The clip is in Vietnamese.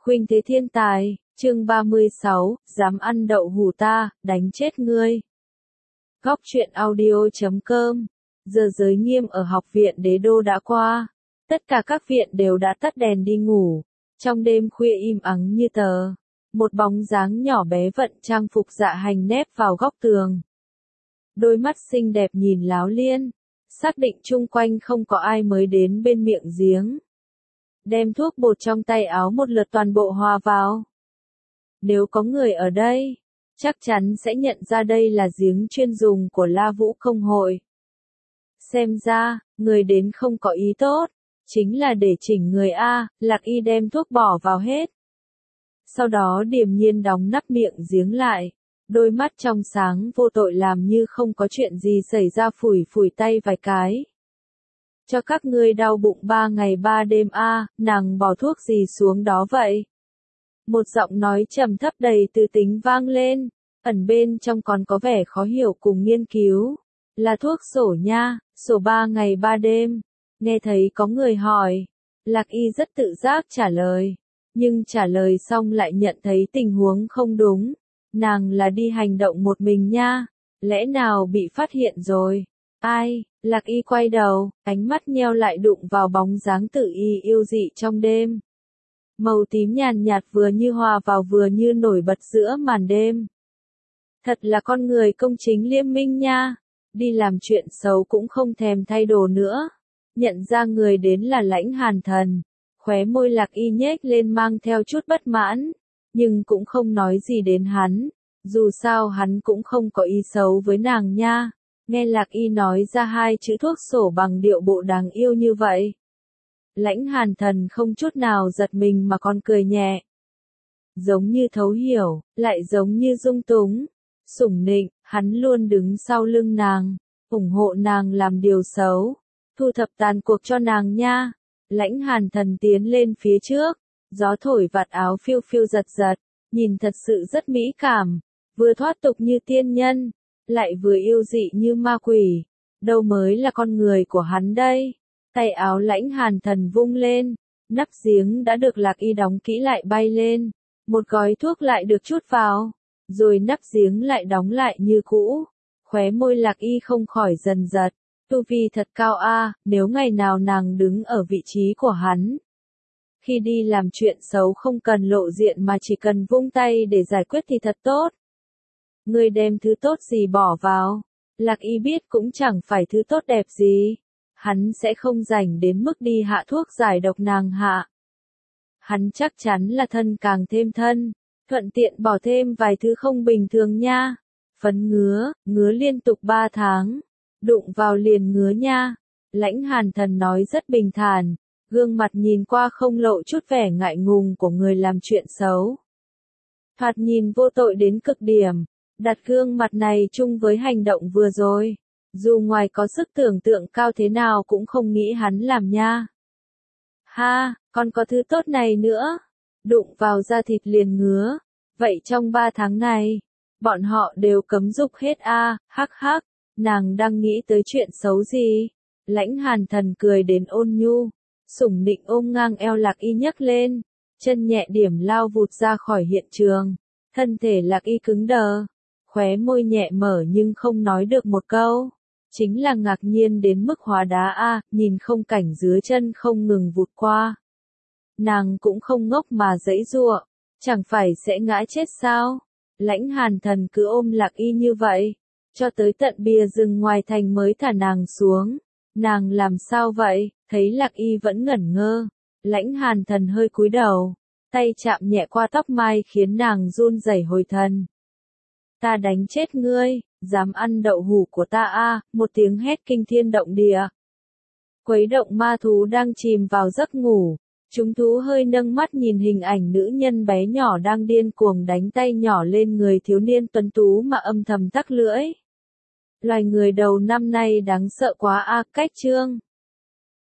Khuynh thế thiên tài, chương 36, dám ăn đậu hủ ta, đánh chết ngươi. Góc truyện audio.com. Giờ giới nghiêm ở học viện Đế Đô đã qua. Tất cả các viện đều đã tắt đèn đi ngủ. Trong đêm khuya im ắng như tờ. Một bóng dáng nhỏ bé vận trang phục dạ hành nép vào góc tường. Đôi mắt xinh đẹp nhìn láo liên. Xác định chung quanh không có ai mới đến bên miệng giếng. Đem thuốc bột trong tay áo một lượt toàn bộ hòa vào. Nếu có người ở đây, chắc chắn sẽ nhận ra đây là giếng chuyên dùng của La Vũ Công hội. Xem ra, người đến không có ý tốt, chính là để chỉnh người A, Lạc Y đem thuốc bỏ vào hết. Sau đó điềm nhiên đóng nắp miệng giếng lại, đôi mắt trong sáng vô tội làm như không có chuyện gì xảy ra phủi phủi tay vài cái. Cho các ngươi đau bụng 3 ngày 3 đêm a, nàng bỏ thuốc gì xuống đó vậy? Một giọng nói trầm thấp đầy tư tính vang lên, ẩn bên trong còn có vẻ khó hiểu cùng nghiên cứu. Là thuốc sổ nha, sổ 3 ngày 3 đêm. Nghe thấy có người hỏi, Lạc Y rất tự giác trả lời, nhưng trả lời xong lại nhận thấy tình huống không đúng. Nàng là đi hành động một mình nha, lẽ nào bị phát hiện rồi? Ai? Lạc Y quay đầu, ánh mắt nheo lại đụng vào bóng dáng tự y yêu dị trong đêm. Màu tím nhàn nhạt vừa như hòa vào vừa như nổi bật giữa màn đêm. Thật là con người công chính liêm minh nha, đi làm chuyện xấu cũng không thèm thay đồ nữa. Nhận ra người đến là Lãnh Hàn Thần, khóe môi Lạc Y nhếch lên mang theo chút bất mãn, nhưng cũng không nói gì đến hắn, dù sao hắn cũng không có ý xấu với nàng nha. Nghe Lạc Y nói ra hai chữ thuốc sổ bằng điệu bộ đáng yêu như vậy. Lãnh Hàn Thần không chút nào giật mình mà còn cười nhẹ. Giống như thấu hiểu, lại giống như dung túng, sủng nịnh, hắn luôn đứng sau lưng nàng, ủng hộ nàng làm điều xấu, thu thập tàn cuộc cho nàng nha. Lãnh Hàn Thần tiến lên phía trước, gió thổi vạt áo phiêu phiêu giật giật, nhìn thật sự rất mỹ cảm, vừa thoát tục như tiên nhân, lại vừa yêu dị như ma quỷ, đâu mới là con người của hắn đây. Tay áo Lãnh Hàn Thần vung lên, nắp giếng đã được Lạc Y đóng kỹ lại bay lên, một gói thuốc lại được trút vào, rồi nắp giếng lại đóng lại như cũ. Khóe môi Lạc Y không khỏi dần giật, tu vi thật cao a, nếu ngày nào nàng đứng ở vị trí của hắn. Khi đi làm chuyện xấu không cần lộ diện mà chỉ cần vung tay để giải quyết thì thật tốt. Ngươi đem thứ tốt gì bỏ vào, Lạc Y biết cũng chẳng phải thứ tốt đẹp gì, hắn sẽ không rảnh đến mức đi hạ thuốc giải độc nàng hạ. Hắn chắc chắn là thân càng thêm thân, thuận tiện bỏ thêm vài thứ không bình thường nha. Phấn ngứa liên tục 3 tháng, đụng vào liền ngứa nha. Lãnh Hàn Thần nói rất bình thản, gương mặt nhìn qua không lộ chút vẻ ngại ngùng của người làm chuyện xấu. Thoạt nhìn vô tội đến cực điểm. Đặt gương mặt này chung với hành động vừa rồi, dù ngoài có sức tưởng tượng cao thế nào cũng không nghĩ hắn làm nha. Ha, còn có thứ tốt này nữa, đụng vào da thịt liền ngứa, vậy trong 3 tháng này, bọn họ đều cấm dục hết a, hắc hắc, nàng đang nghĩ tới chuyện xấu gì? Lãnh Hàn Thần cười đến ôn nhu, sủng nịnh ôm ngang eo Lạc Y nhấc lên, chân nhẹ điểm lao vụt ra khỏi hiện trường, thân thể Lạc Y cứng đờ. Khóe môi nhẹ mở nhưng không nói được một câu, chính là ngạc nhiên đến mức hóa đá a, nhìn không cảnh dưới chân không ngừng vụt qua. Nàng cũng không ngốc mà giãy giụa, chẳng phải sẽ ngã chết sao? Lãnh Hàn Thần cứ ôm Lạc Y như vậy, cho tới tận bìa rừng ngoài thành mới thả nàng xuống. Nàng làm sao vậy? Thấy Lạc Y vẫn ngẩn ngơ, Lãnh Hàn Thần hơi cúi đầu, tay chạm nhẹ qua tóc mai khiến nàng run rẩy hồi thần. Ta đánh chết ngươi, dám ăn đậu hủ của ta a, một tiếng hét kinh thiên động địa. Quấy động ma thú đang chìm vào giấc ngủ, chúng thú hơi nâng mắt nhìn hình ảnh nữ nhân bé nhỏ đang điên cuồng đánh tay nhỏ lên người thiếu niên tuấn tú mà âm thầm tắc lưỡi. Loài người đầu năm nay đáng sợ quá a, cách chương.